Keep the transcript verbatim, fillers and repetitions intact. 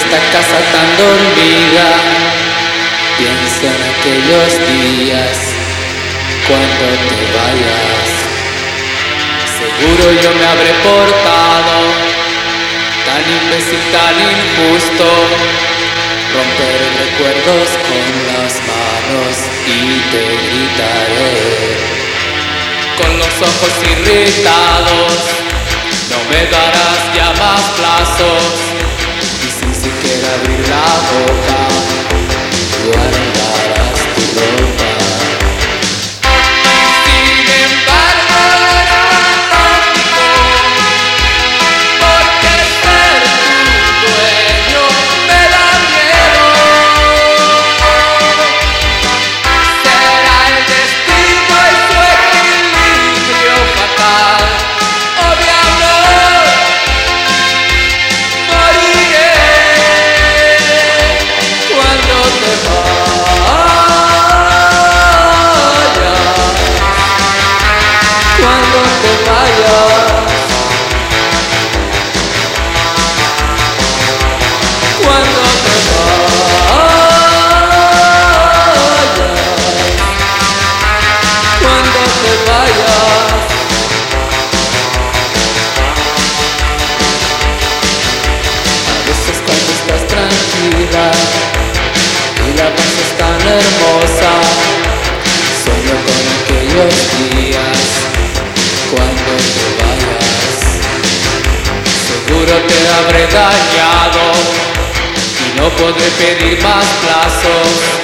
esta casa tan dormida, pienso en aquellos días cuando te vayas. Seguro yo me habré portado tan imbécil, tan injusto, romper recuerdos con las manos y te gritaré con los ojos irritados. No me darás ya más plazos y sin siquiera abrir la boca guardarás tu ropa. Sin embargo es fantástico, porque ser tu dueño me da miedo. Será el destino y su equilibrio fatal, o de amor moriré cuando te vayas, cuando te vayas, cuando te vayas, cuando te vayas. A veces cuando estás tranquila y la paz es tan hermosa, sueño con aquellos días cuando te vayas. Seguro te habré dañado y no podré pedir más plazos.